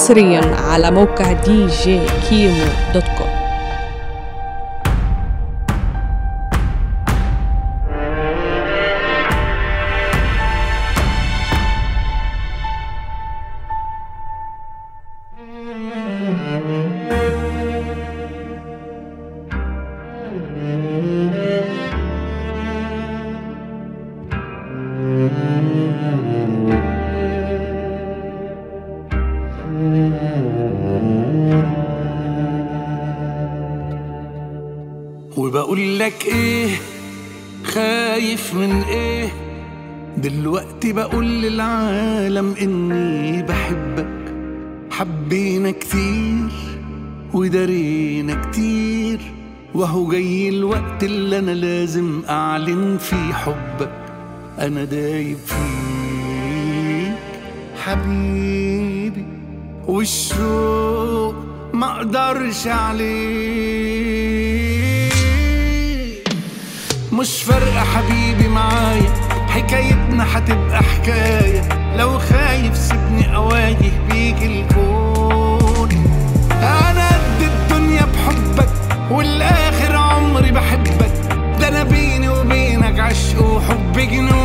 حصريا على موقع djkimo.com. وبقول لك ايه، خايف من ايه؟ دلوقتي بقول للعالم اني بحبك. حبينا كتير ودارينا كتير، وهو جاي الوقت اللي انا لازم اعلن فيه حبك. انا دايب فيك حبيبي، والشوق ما اقدرش عليه. مش فارقة حبيبي معايا، حكايتنا هتبقى حكاية. لو خايف سيبني اواجه بيك الكون. انا قد الدنيا بحبك، والاخر عمري بحبك. ده انا بيني وبينك عشق وحب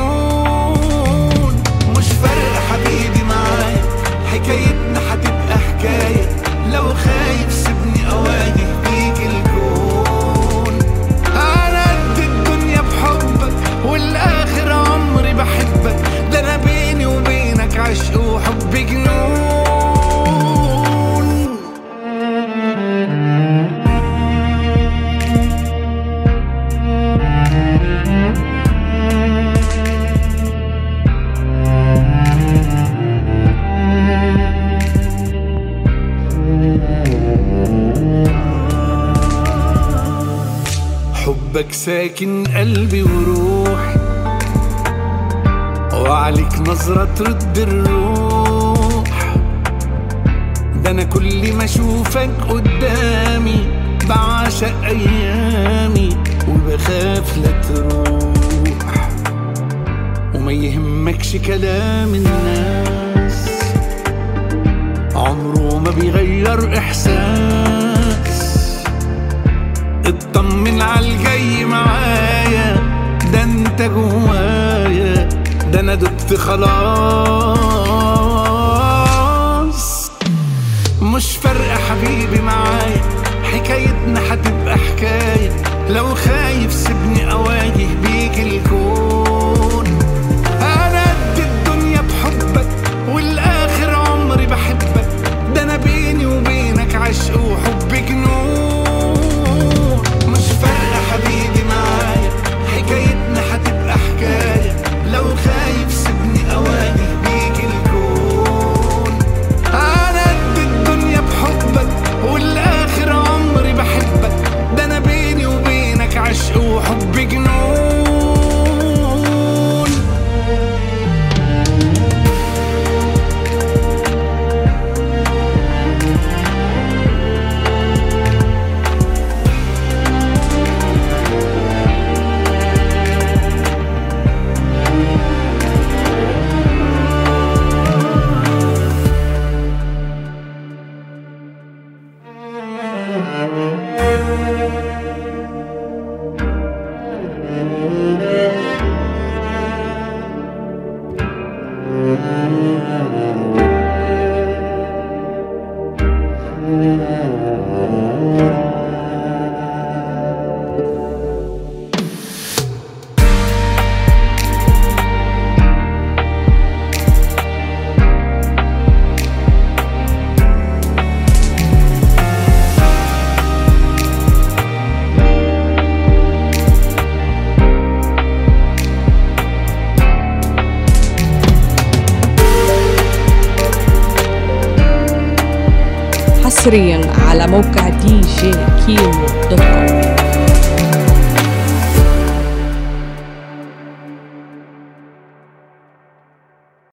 جنون. مش فارقة حبيبي معايا، حكايتنا هتبقى حكاية. لو خايف سيبني اواجه بيك الكون. انا قد الدنيا بحبك، والاخر عمري بحبك. ده انا بيني وبينك عشق وحب جنون. حبك ساكن قلبي وروحي، وعليك نظرة ترد الروح. ده أنا كل ما أشوفك قدامي بعشق أيامي، وبخاف لا تروح. وما يهمكش كلام الناس، عمره ما بيغير إحساس. اطمن عالجاي معايا، ده انت جوايا. ده انا دبت خلاص. مش فارقة حبيبي معايا، حكايتنا هتبقى حكاية. لو خايف سيبني اواجه بيك الكون. انا قد الدنيا بحبك، والاخر عمري بحبك. ده انا بيني وبينك عشق وحب جنون. حبيبي معايا، حكايتنا هتبقى حكاية. لو خايف سيبني اواجه بيك الكون. انا قد الدنيا بحبك، والاخر عمري بحبك. ده انا بيني وبينك عشق وحب جنون. حصريا على موقع djkimo.com.